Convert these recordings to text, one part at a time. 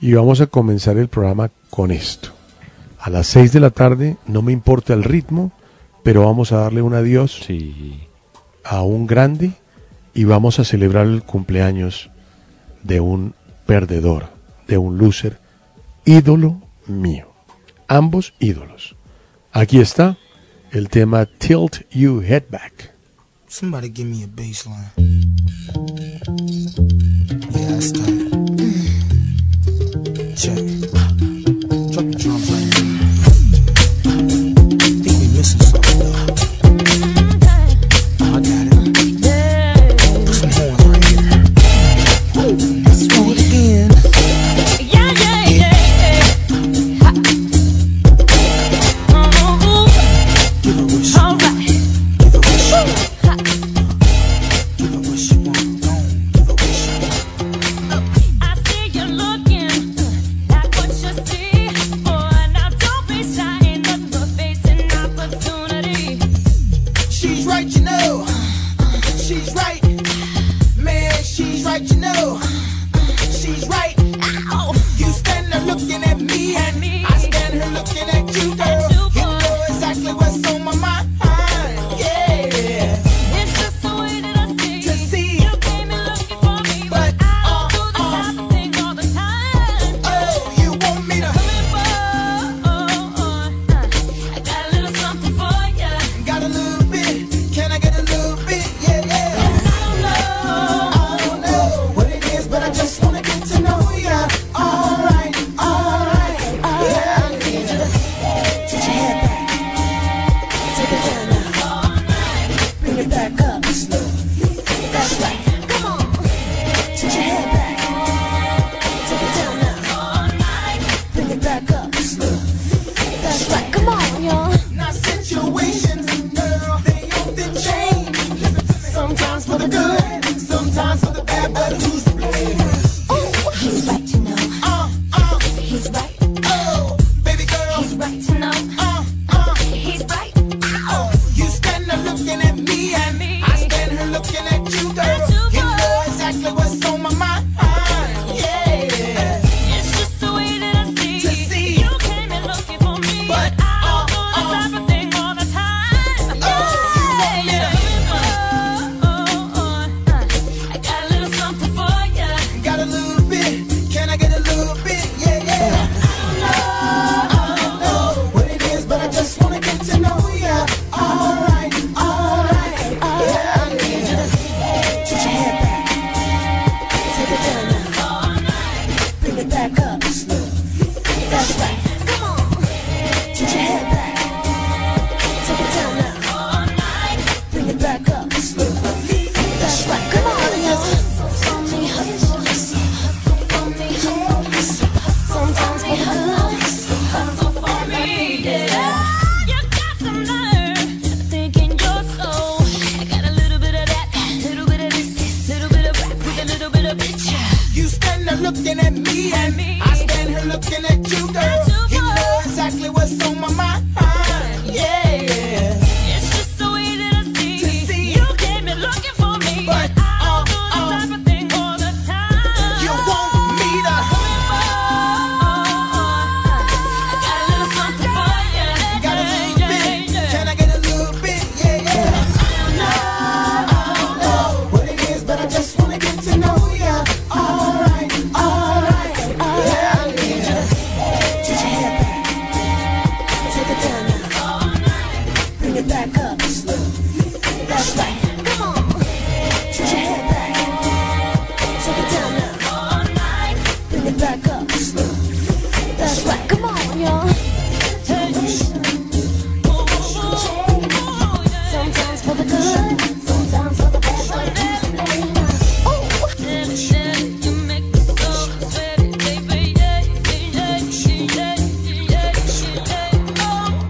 y vamos a comenzar el programa con esto. A las 6 de la tarde, no me importa el ritmo, pero vamos a darle un adiós a un grande y vamos a celebrar el cumpleaños de un perdedor, de un loser, ídolo mío. Ambos ídolos. Aquí está el tema Tilt You Head Back. Somebody give me a bass line. Yeah, that's tight. Check. Drop the drums right there. Think we missing something though. Oh, I got it. Put some horns right here. Let's do it again. Yeah. Give her what she All want. right. Give her what she want. Give her what she want. Go on. Give her what she want. I see you looking like what you see. Boy, now don't be shy, ain't nothing but facing opportunity. She's right, you know. She's right. Man, she's right, you know. She's right. Ow! You stand there looking at me, At me. I stand here looking at you, girl. At you, You boy. know exactly what's on my mind. Yeah. It's just the way that I see. To see. You came in looking for me, But, but I don't do this type of thing all the time. Oh, you want me to? Come here, boy. I got a little something for ya. Got a little bit. Can I get a little bit? Yeah. I I don't know what it is, but I just wanna get to know ya. Alright. Yeah, I need you to touch your head back. Take it down now. Bring it back up slow. That's right. Come on. Touch your head back. Take it down now. Bring it back up slow. That's right. Come on, y'all. Now situations, girl, they often change. Sometimes for the good, sometimes for the bad, but who's to blame? He's right to know. He's right. Oh, baby girl, He's right to know. He's right. oh, you stand there looking at me, At me. I stand here looking at you, girl. At you, You girl. know exactly what's on my mind. Yeah. It's just the way that I see. To see. You came in looking for me, But, but I don't do this type of thing all the time. you want me to- I got a little something for ya. Got a little bit, can I get a little bit? Yeah. I don't know what it is, but I just wanna get to know ya. Alright. Yeah, I need you to touch your head back. Take it down now. Bring it back up slow. That's right. Come on. Touch your head back. Take it down now. Bring it back up slow. That's right. Come on, y'all. Hustle for me, hustle for me, sometimes we hustle for me, yeah. You got some nerve, thinking you're so. I got a little bit of that, little bit of this, little bit of rap with a little bit of bitch. You stand there looking at me, At me. I stand here looking at you, girl. At you, You boy. know exactly what's on my mind. Yeah. It's just the way that I see. To see. You came in looking for me, But, but I don't do this type of thing all the time. You want me to? I got a little something for ya. Got a little bit. Can I get a little bit? Yeah. I don't know what it is, but I just wanna get to know ya. Alright. Yeah, I need you to touch your head back. Take it down now. Bring it back up slow. That's right. Come on. Touch your head back. Take it down now. Bring it back up slow. That's right. Come on, y'all. Sometimes for the good, sometimes for the bad, but who's to blame? You make me so sweaty, baby. Oh.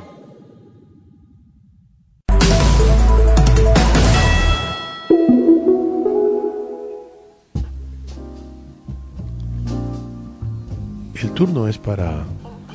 El turno es para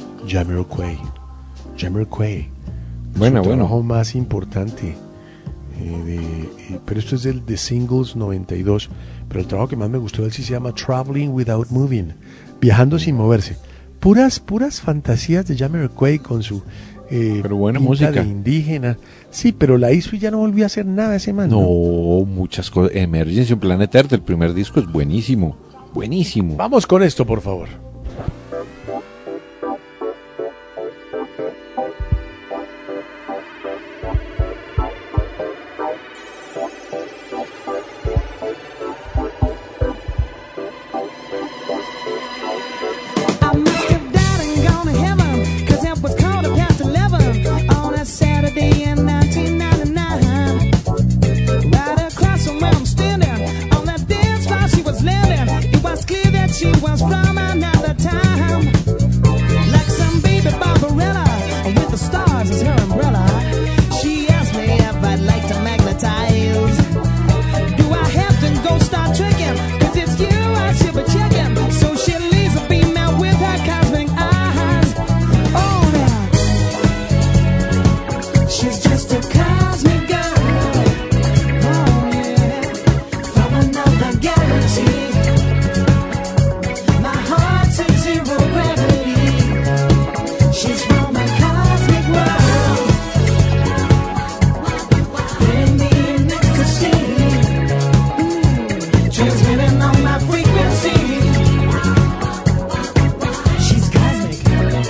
Jamiroquai. Bueno, Su trabajo más importante Pero esto es del The Singles 92. Pero el trabajo que más me gustó de él sí se llama Traveling Without Moving, viajando sin moverse. Puras fantasías de Jamiroquai con su pero buena pinta música de indígena. Sí, pero la hizo y ya no volvió a hacer nada ese man. no, muchas cosas. Emergency on Planet Earth, el primer disco es buenísimo, buenísimo. Vamos con esto, por favor. I must have died and gone to heaven, 'cause it was 11:15 on a Saturday in 1999. Right across from where I'm standing, on that dance floor she was landing. It was clear that she was from another time. Like some baby Barbarella, with the stars as her umbrella. She asked me if I'd like to magnetize. Do I have to go start trekking? 'Cause it's you I should be checking. So she leaves a beam out with her cosmic eyes. Oh, now she's just a cosmic girl. Oh, yeah, from another galaxy. My heart's in zero gravity. She's from a cosmic world. Putting me in ecstasy. Transmitting on my frequency. She's cosmic.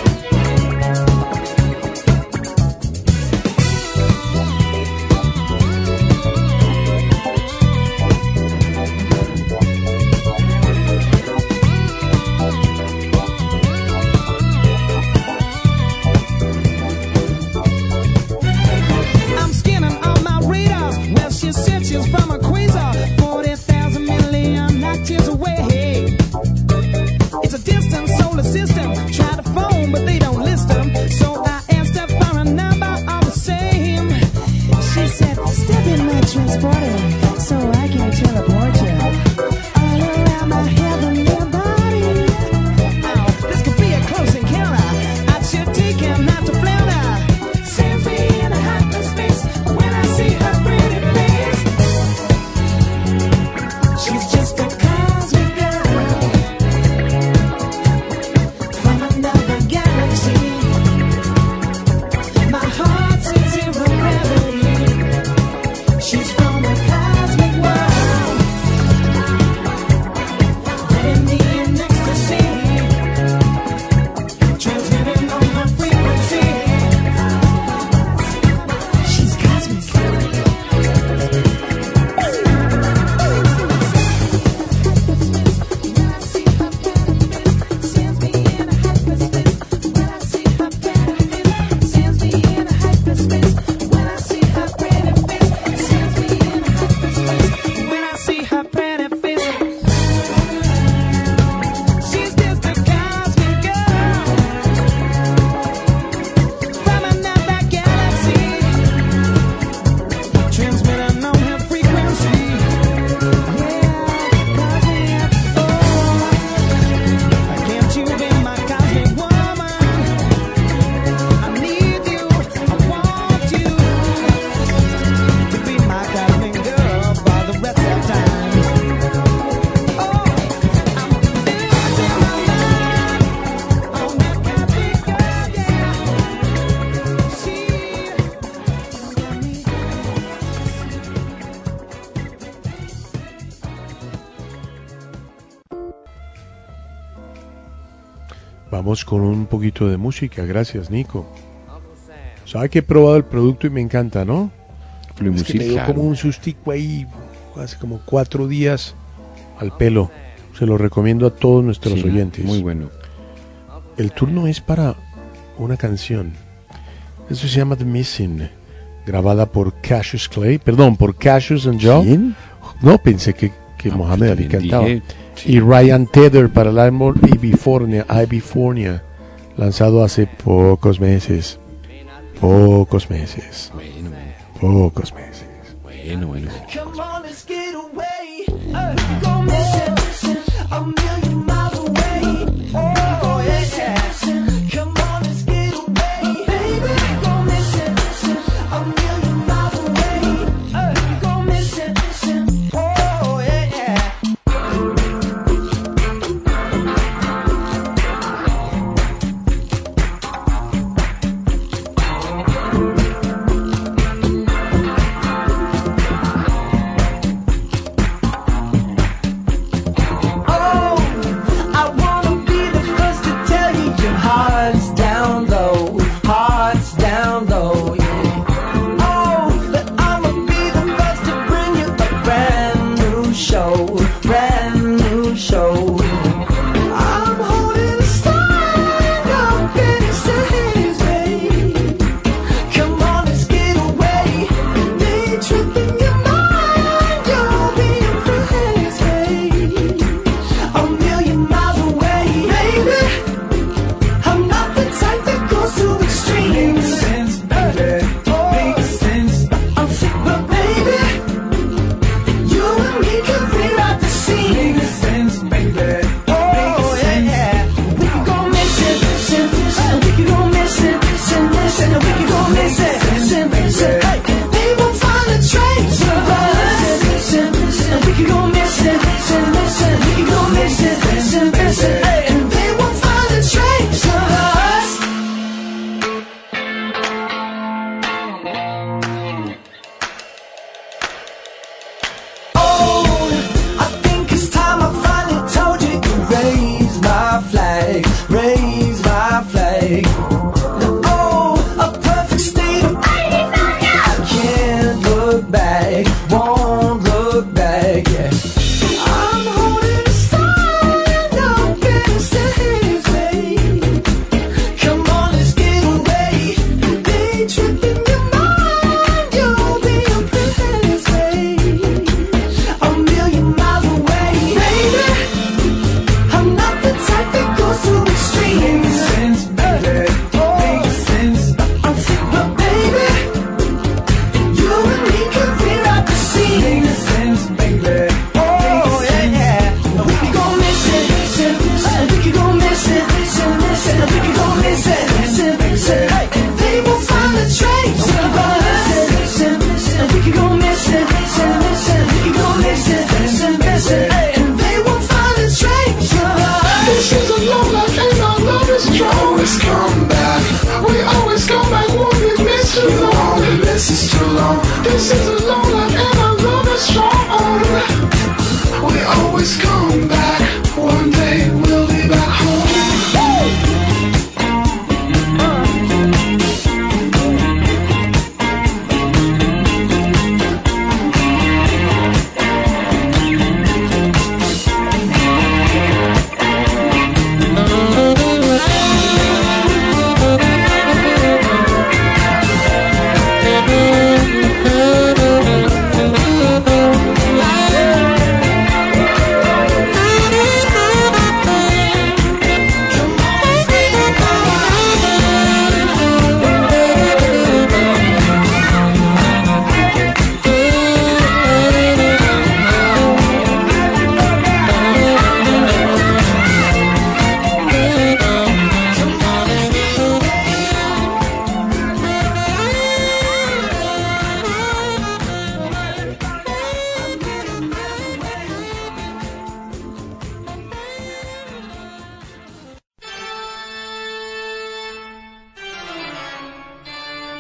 I'm scanning all my radars. Well, she said she's from a quasar, 40,000 million light years away. It's a distant solar system. Try to phone, but they don't list them. So I asked her for a number all the same. She said, step in my transporter so I can teleport you all around my heavenly body. Oh, this could be a close encounter. I should take him not to flounder. Sends me in a hyperspace when I see her pretty face. She's just a cosmic girl from another galaxy. My heart's in zero gravity. She's from a cosmic world. Putting me in ecstasy. Transmitting on my frequency. She's cosmic. Sends me in a hyperspace when I see her pretty face. Sends me in a hyperspace when I see her pretty face. Sends me in a hyperspace when I see her pretty face. She's just a cosmic girl from another galaxy. Transmitting on her frequency. Yeah, cosmic. Oh, can't you be my cosmic woman? I need you, I want you to be my cosmic girl for the rest of time. Oh, I'm losing my mind on that cosmic girl, yeah. She got me. Vamos con un poquito de música. Gracias, Nico. Sabe que he probado el producto y me encanta, ¿no? Es que me dio como un sustico ahí hace como 4 días al pelo. Se lo recomiendo a todos nuestros oyentes. Muy bueno. El turno es para una canción. Eso se llama The Missing, grabada por Cassius Clay, perdón, por Cassius and Joe. ¿Quién? No, pensé que Mohamed Ali también cantaba. dije, Y Ryan Tedder para el álbum Ibifornia, lanzado hace pocos meses. Pocos meses. Bueno, Pocos meses. bueno. Come on, let's get away. We gon' miss it a million miles away. Oh, yeah. Come on, let's get away. Baby, we gon' miss it a million miles away.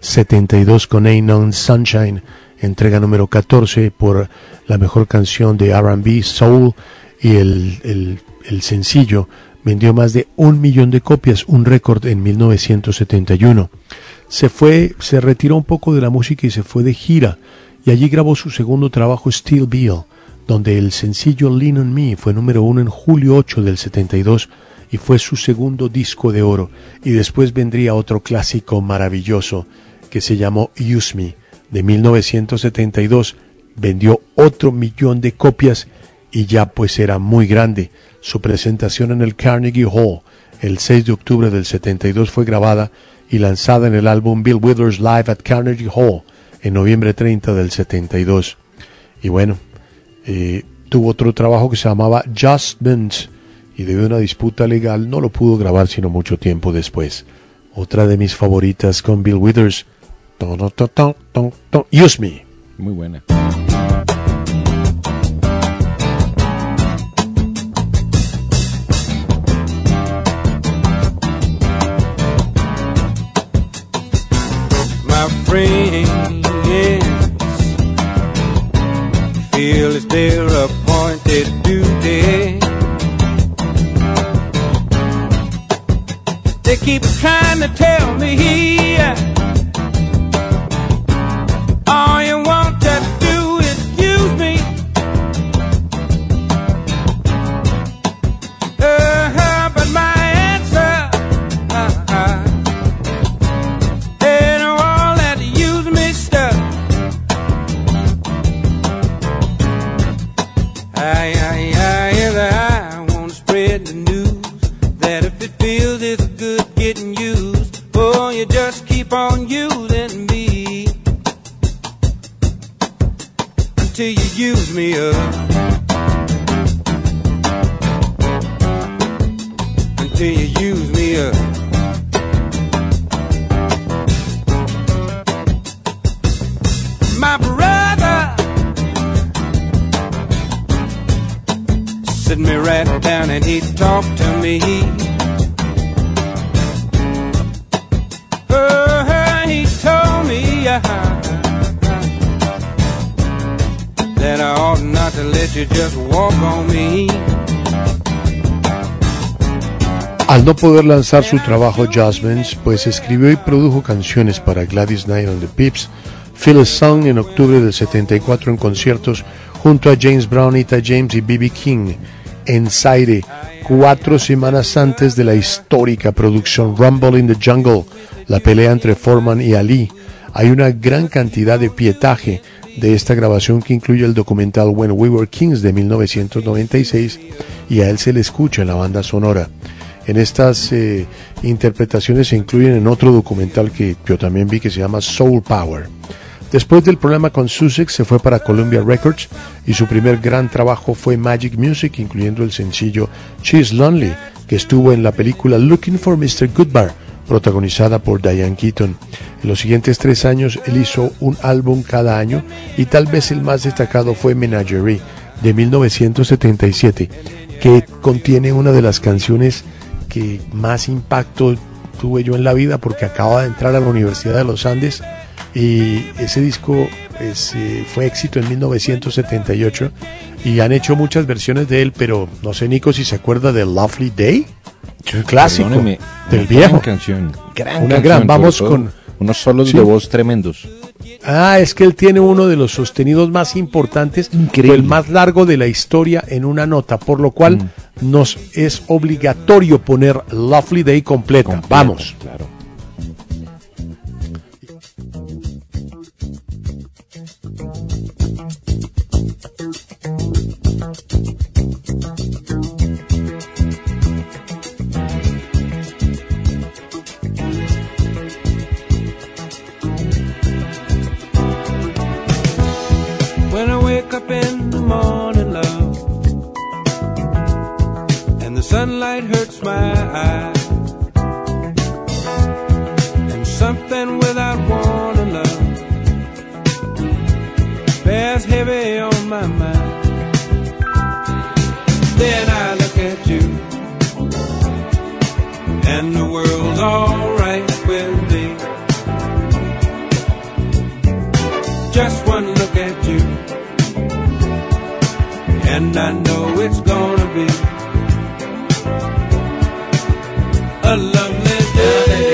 72 con Ain't No Sunshine, entrega número 14 por la mejor canción de R&B, Soul, y el sencillo vendió más de 1 millón de copias, un récord en 1971. Se retiró un poco de la música y se fue de gira, y allí grabó su segundo trabajo, Still Beale, donde el sencillo Lean on Me fue número 1 en julio 8 del 72 y fue su segundo disco de oro. Y después vendría otro clásico maravilloso que se llamó Use Me, de 1972, vendió otro 1 millón de copias y ya pues era muy grande. Su presentación en el Carnegie Hall el 6 de octubre del 72 fue grabada y lanzada en el álbum Bill Withers Live at Carnegie Hall en noviembre 30 del 72. Y bueno, tuvo otro trabajo que se llamaba Adjustments, y debido a una disputa legal no lo pudo grabar sino mucho tiempo después. Otra de mis favoritas con Bill Withers, Use Me. Muy buena. My friends feel it's their appointed duty. They keep trying to tell me all you want to do is use me. But my answer ain't all that use me stuff. I wanna spread the news that if it feels it's good getting used, oh, you just keep on using me until you use me up. Until you use me up. My brother sit me right down and he talked to me. He told me that I ought not to let you just walk on me. Al no poder lanzar su trabajo Adjustments, pues escribió y produjo canciones para Gladys Knight and the Pips, Phyllis Song en octubre del 74 en conciertos junto a James Brown, Etta James y B.B. King en Zaire, 4 semanas antes de la histórica producción Rumble in the Jungle, la pelea entre Foreman y Ali. Hay una gran cantidad de pietaje de esta grabación que incluye el documental When We Were Kings de 1996 y a él se le escucha en la banda sonora. En estas interpretaciones se incluyen en otro documental que yo también vi que se llama Soul Power. Después del problema con Sussex se fue para Columbia Records y su primer gran trabajo fue Magic Music, incluyendo el sencillo She's Lonely, que estuvo en la película Looking for Mr. Goodbar, protagonizada por Diane Keaton. En los siguientes 3 años él hizo un álbum cada año y tal vez el más destacado fue Menagerie de 1977, que contiene una de las canciones que más impacto tuve yo en la vida porque acaba de entrar a la Universidad de los Andes y ese disco fue éxito en 1978 y han hecho muchas versiones de él, pero no sé, Nico, si se acuerda de Lovely Day, un clásico del viejo. Gran, vamos con unos solos de voz tremendos. Es que él tiene uno de los sostenidos más importantes, el más largo de la historia en una nota, por lo cual nos es obligatorio poner Lovely Day completa. Vamos. Claro. When I wake up in the morning, love, and the sunlight hurts my eyes, and something without warning, love, bears heavy on my mind. Then I look at you, and the world's alright with me. and I know it's gonna be a lovely day.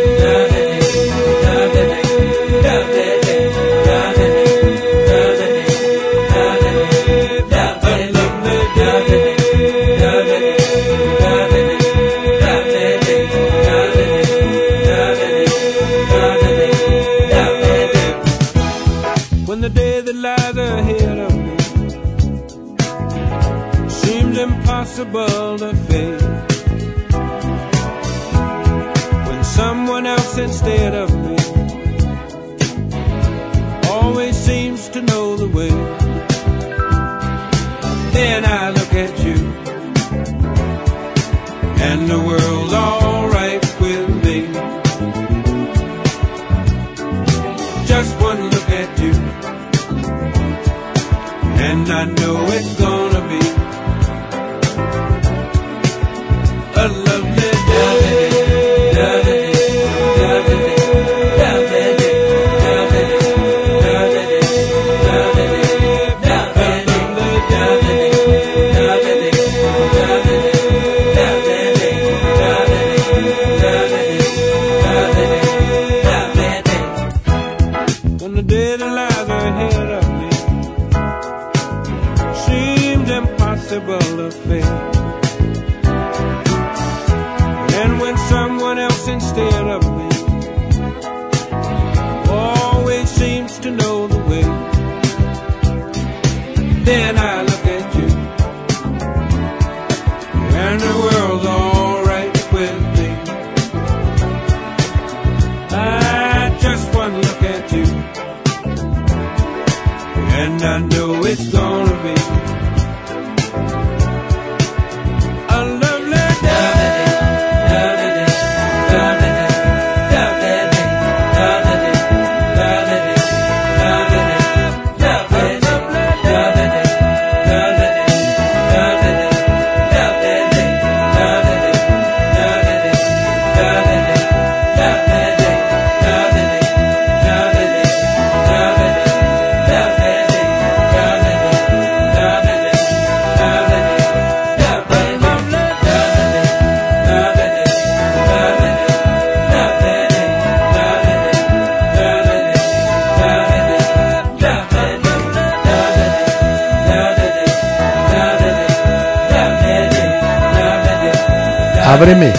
When the day that lies ahead of me seems impossible to face, when someone else instead of me always seems to know the way, then I look at you and the world's alright with me. Just one look at you and I know it's gonna be a lovely day. When the day that lies ahead of me seems impossible to face, and when someone else instead of me always seems to know the way, then I look at you and the world's alright with me. I just one look at you and I know it's gonna be a lovely day. Ábreme.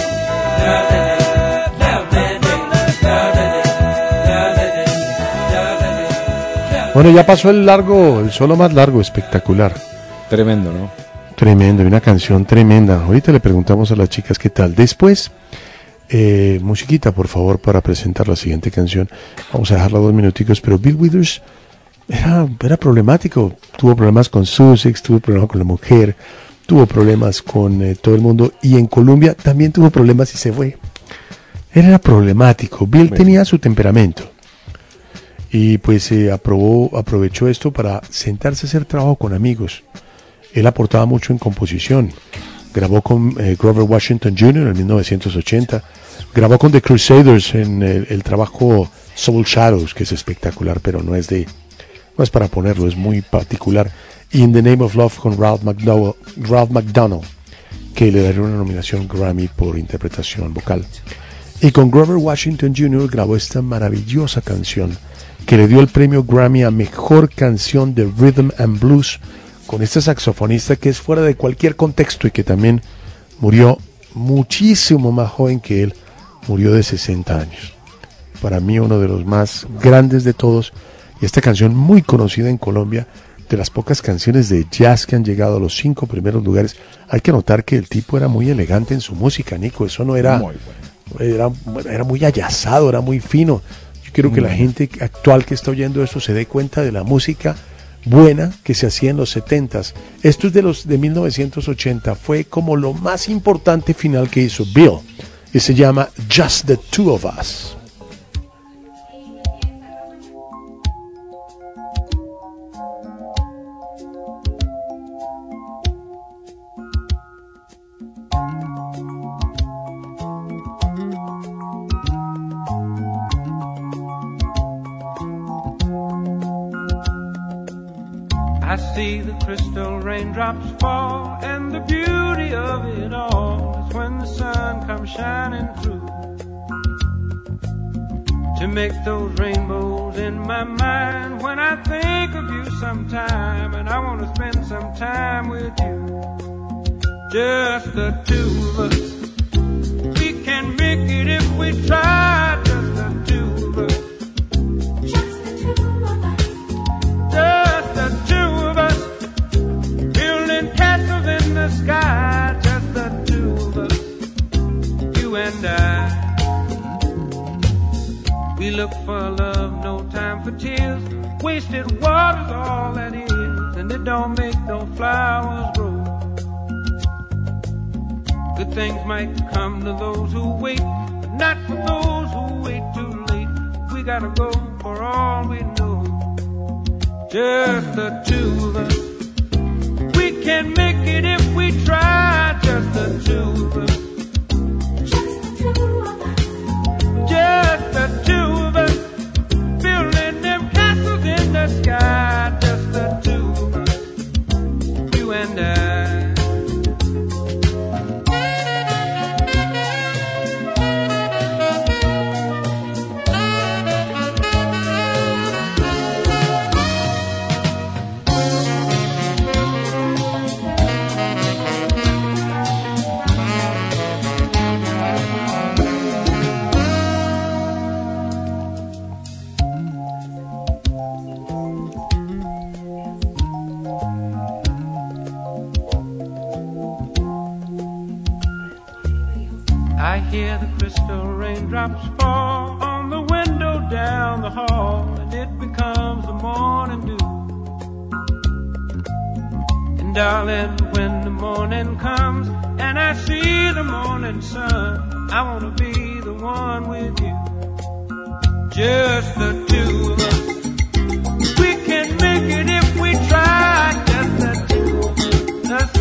Bueno, ya pasó el solo más largo, espectacular. Tremendo, ¿no? Tremendo, y una canción tremenda. Ahorita le preguntamos a las chicas qué tal. Después, musiquita, por favor, para presentar la siguiente canción. Vamos a dejarla 2 minuticos, pero Bill Withers era problemático. Tuvo problemas con Sussex, tuvo problemas con la mujer, tuvo problemas con todo el mundo, y en Colombia también tuvo problemas y se fue. Él era problemático. Bill tenía su temperamento. Y pues aprovechó esto para sentarse a hacer trabajo con amigos. Él aportaba mucho en composición. Grabó con Grover Washington Jr. en 1980. Grabó con The Crusaders en el trabajo Soul Shadows, que es espectacular, pero no es para ponerlo, es muy particular. Y In the Name of Love con Ralph McDonald, que le daría una nominación Grammy por interpretación vocal. Y con Grover Washington Jr. grabó esta maravillosa canción que le dio el premio Grammy a Mejor Canción de Rhythm and Blues, con este saxofonista que es fuera de cualquier contexto y que también murió muchísimo más joven que él, murió de 60 años. Para mí uno de los más grandes de todos, y esta canción muy conocida en Colombia, de las pocas canciones de jazz que han llegado a los 5 primeros lugares. Hay que notar que el tipo era muy elegante en su música, Nico, eso no era, era muy ayazado, era muy fino. Quiero que la gente actual que está oyendo esto se dé cuenta de la música buena que se hacía en los 70s. Esto es de 1980. Fue como lo más importante final que hizo Bill. Y se llama Just the Two of Us. I see the crystal raindrops fall, and the beauty of it all is when the sun comes shining through to make those rainbows in my mind. When I think of you sometime, and I want to spend some time with you, just the two of us. We can make it if we try, just the two of us. Just the two of us, building castles in the sky. Just the two of us, you and I. We look for love, no time for tears. Wasted water's all that is, and it don't make no flowers grow. Good things might come to those who wait, but not for those who wait too late. We gotta go for all we know. Just the two of us. We can make it if we try. Just the two of us. Just the two of us. Building them castles in the sky. Just the two of us. You and I. I hear the crystal raindrops fall on the window down the hall, and it becomes the morning dew. And darling, when the morning comes and I see the morning sun, I wanna be the one with you. Just the two of us. We can make it if we try. Just the two of us.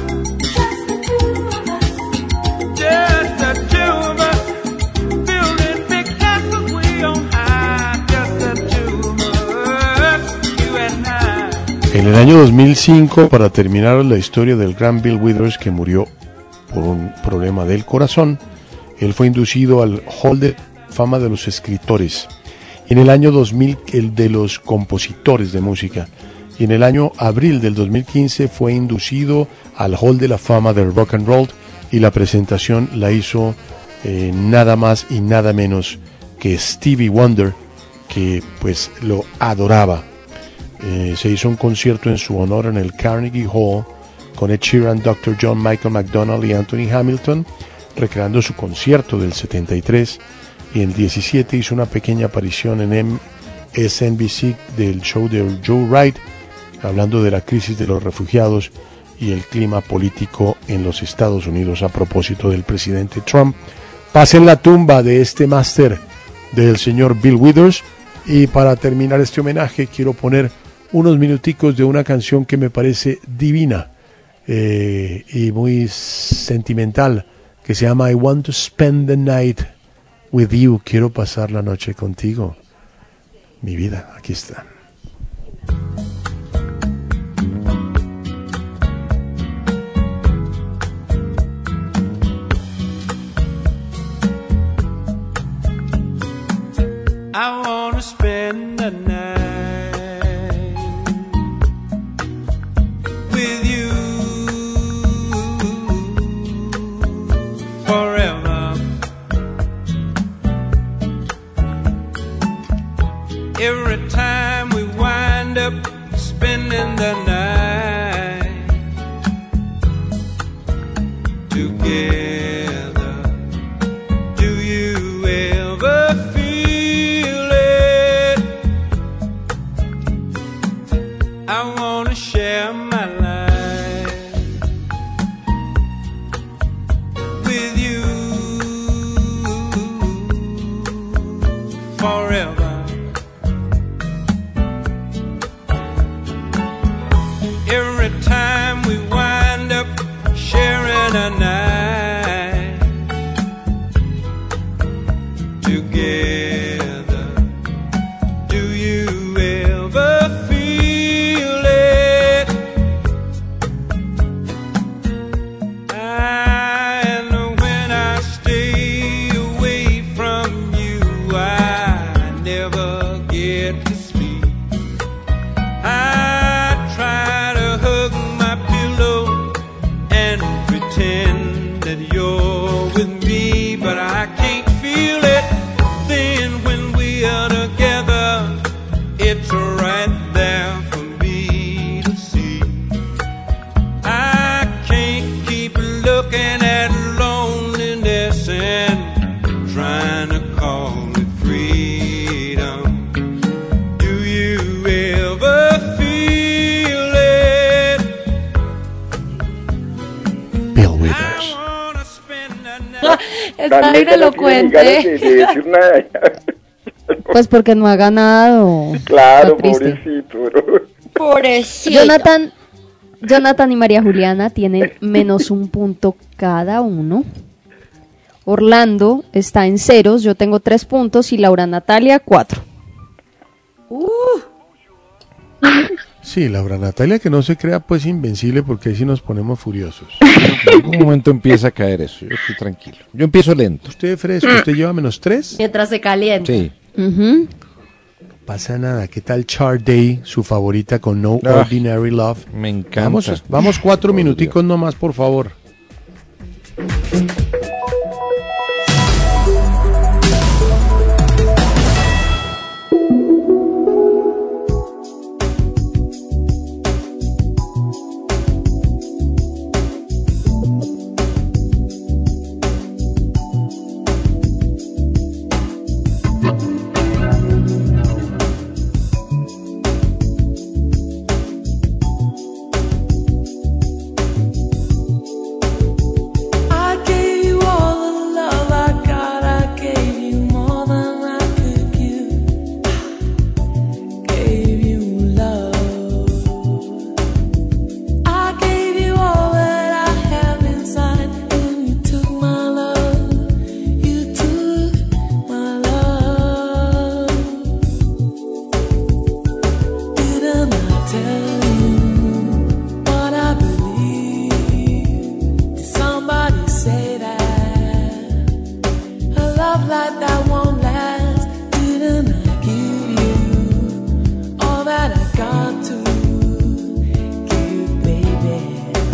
Just the two of us, building big castles way on high. Just the two of us, you and I. En el año 2005, para terminar la historia del gran Bill Withers, que murió por un problema del corazón, él fue inducido al Hall de Fama de los Escritores. En el año 2000, el de los compositores de música. Y en el año abril del 2015 fue inducido al Hall de la Fama del Rock and Roll, y la presentación la hizo nada más y nada menos que Stevie Wonder, que pues lo adoraba. Se hizo un concierto en su honor en el Carnegie Hall con Ed Sheeran, Dr. John, Michael McDonald y Anthony Hamilton, recreando su concierto del 73, y en el 17 hizo una pequeña aparición en MSNBC del show de Joe Wright, hablando de la crisis de los refugiados y el clima político en los Estados Unidos a propósito del presidente Trump. Pasen la tumba de este máster del señor Bill Withers, y para terminar este homenaje quiero poner unos minuticos de una canción que me parece divina y muy sentimental, que se llama I Want to Spend the Night with You. Quiero pasar la noche contigo, mi vida. Aquí está. I wanna spend the night with you forever. Every time we wind up spending the night together. está Neta no tiene elocuente. ganas de decir nada. Pues porque no ha ganado. Claro, Está triste. pobrecito, bro. Pobrecito. Jonathan y María Juliana tienen -1 punto cada uno. Orlando está en ceros, yo tengo 3 puntos y Laura Natalia 4. Sí, Laura Natalia, que no se crea pues invencible, porque ahí sí nos ponemos furiosos. En algún momento empieza a caer eso. Yo estoy tranquilo. Yo empiezo lento. Usted fresco, usted lleva -3. Mientras se calienta. Sí. Ujú. No pasa nada. ¿Qué tal Char Day, su favorita con No Ah, Ordinary Love? Me encanta. Vamos 4 Por minuticos Dios. nomás, por favor. I gave you all the love I got. I gave you more than I could give. Gave you love. I gave you all that I have inside, and you took my love. You took my love. Didn't I tell you what I believe? Did somebody say that a love like that won't last? Didn't I give you all that I got to give, baby?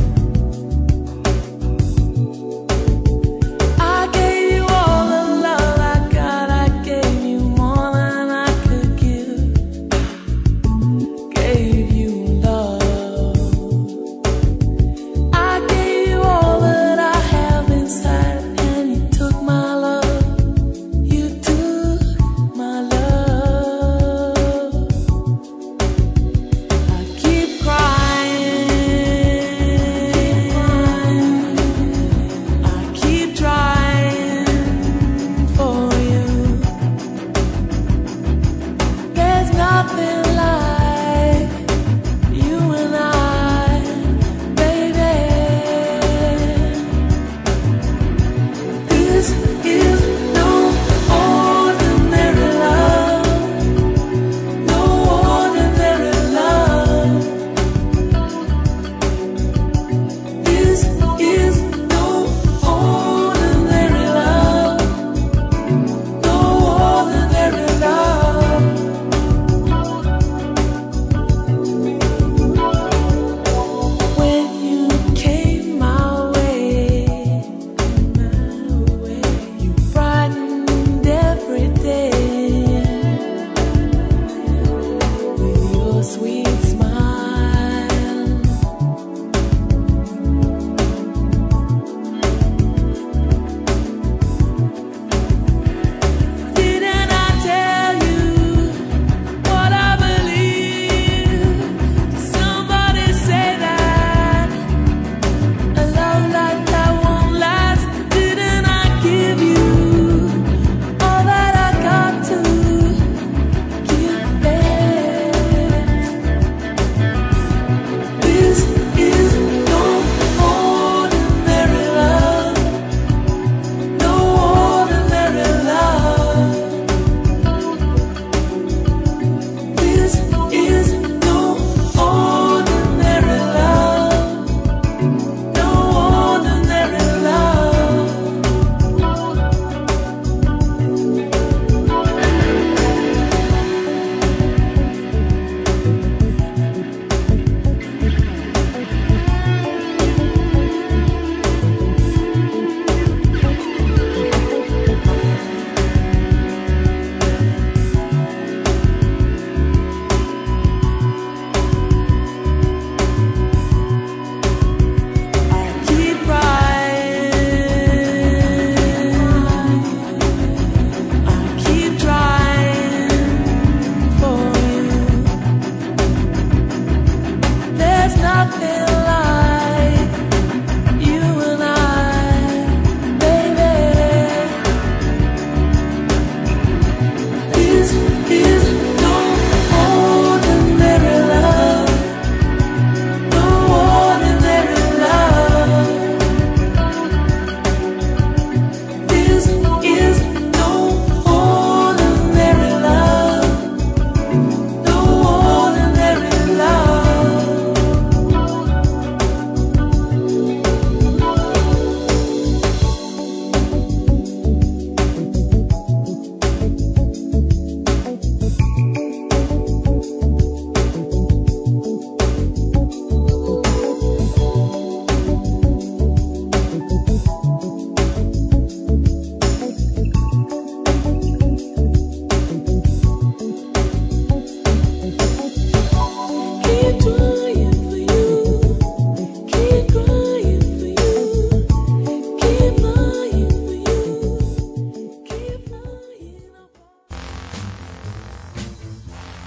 I gave you all the love I got. I gave you more than I could give. Gave you love. I gave you all that I have inside, and you took my love. You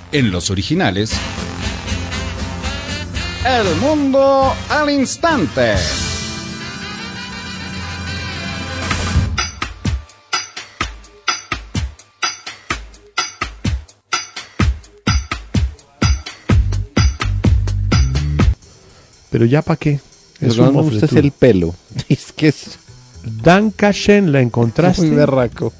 En los originales, El mundo al instante. Pero ya para qué. Lo que más me gusta es el pelo. Es que es Danka Shen, ¿la encontraste? muy berraco.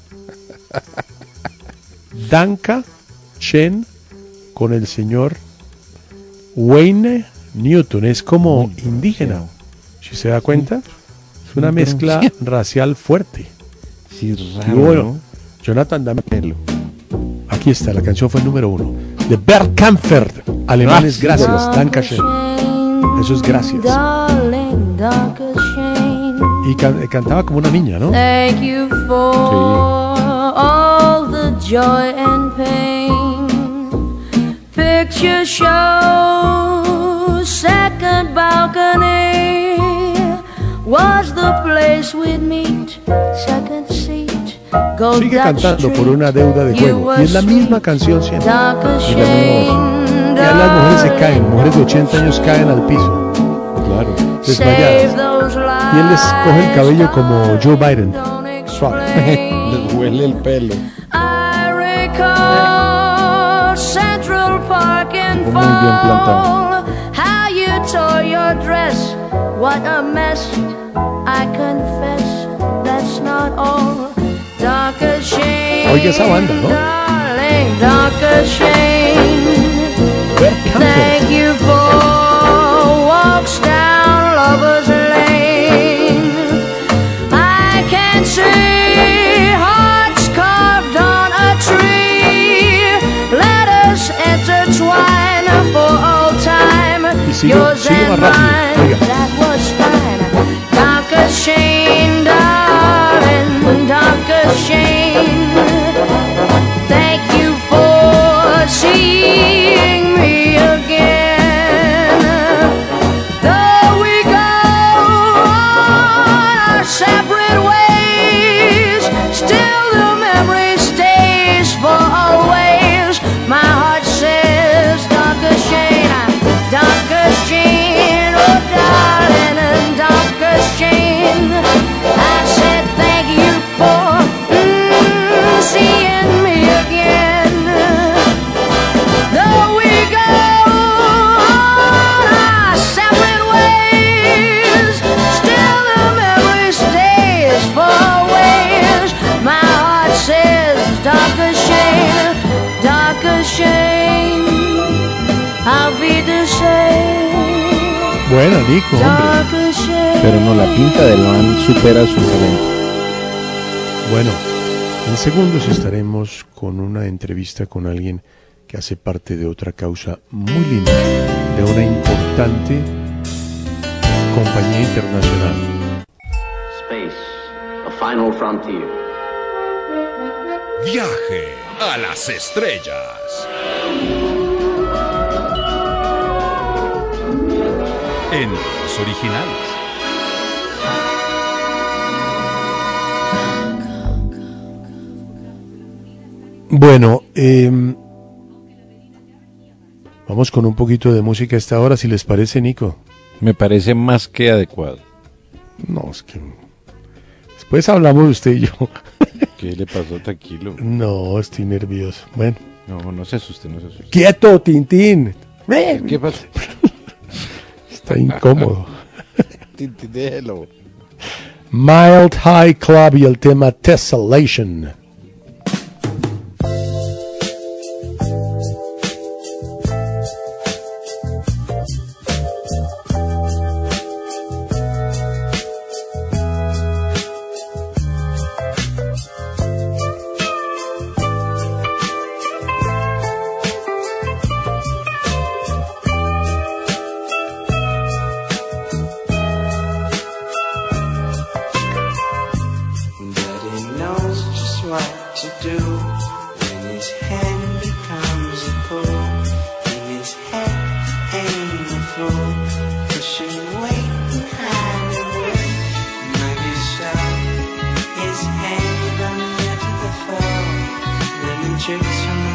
Danka Shen con el señor Wayne Newton. Es como indígena. Si se da cuenta, es una mezcla racial fuerte. Sí, Y raro, bueno, ¿no? Jonathan, dame. Pelo. Aquí está, la canción fue el número 1. De Bert Kaempfert. Alemanes, gracias. Danka Shen. Eso es gracias. Darling, Danke schön. Y cantaba como una niña, ¿no? Thank you for all the joy and pain. Picture show, second balcony was the place we'd meet. Second seat, gold Sigue Dutch cantando por Street. una deuda de You juego. were Y es la misma sweet, canción siempre. Danke Y la misma voz. schön, Ya las mujeres se caen, darling. mujeres de 80 años caen al piso, Claro. Save desmayadas. those Y él les coge el cabello como Joe Biden. Don't Suave. explain. Les huele el pelo. I recall Central Park in Muy bien plantado. fall. How you tore your dress, what a mess. I confess that's not all. Danke schön. Oiga esa banda, ¿no? Darling, Danke schön. Bert Kaempfert. Thank you for walks down Lover's Lane. I can see hearts carved on a tree. Let us intertwine for all time. Y sigue Yours más and rápido. mine. Oiga. That was fine. Danke schön, darling. Danke schön. Thank you for seeing me again. Though we go our separate ways, still the memory stays for always. My heart says, Danke schön, Danke schön, oh darling, and Danke schön. I said thank you for seeing me again. Though we go our separate ways, still the memory stays for always. My heart says, Danke schön, Danke schön. I'll be the same. Buena, Nico, hombre. Danke schön. Pero no, la pinta del man supera su talento. Bueno, en segundos estaremos con una entrevista con alguien que hace parte de otra causa muy linda, de una importante compañía internacional. Space, the final frontier. Viaje a las estrellas. En los originales. Bueno, vamos con un poquito de música a esta hora, si les parece, Nico. Me parece más que adecuado. No, es que después hablamos usted y yo. ¿Qué le pasó? Tranquilo. No, estoy nervioso. Bueno, No, no se asuste, no se asuste. quieto, Tintín. Ven. ¿Qué pasó? Está incómodo. Tintín, déjelo. Mild High Club y el tema Tessellation. But he knows just what to do when his hand becomes a pull. In his head ain't a fool, pushing weight and hiding away. Maybe so, his hand on the edge of the fall, learning tricks from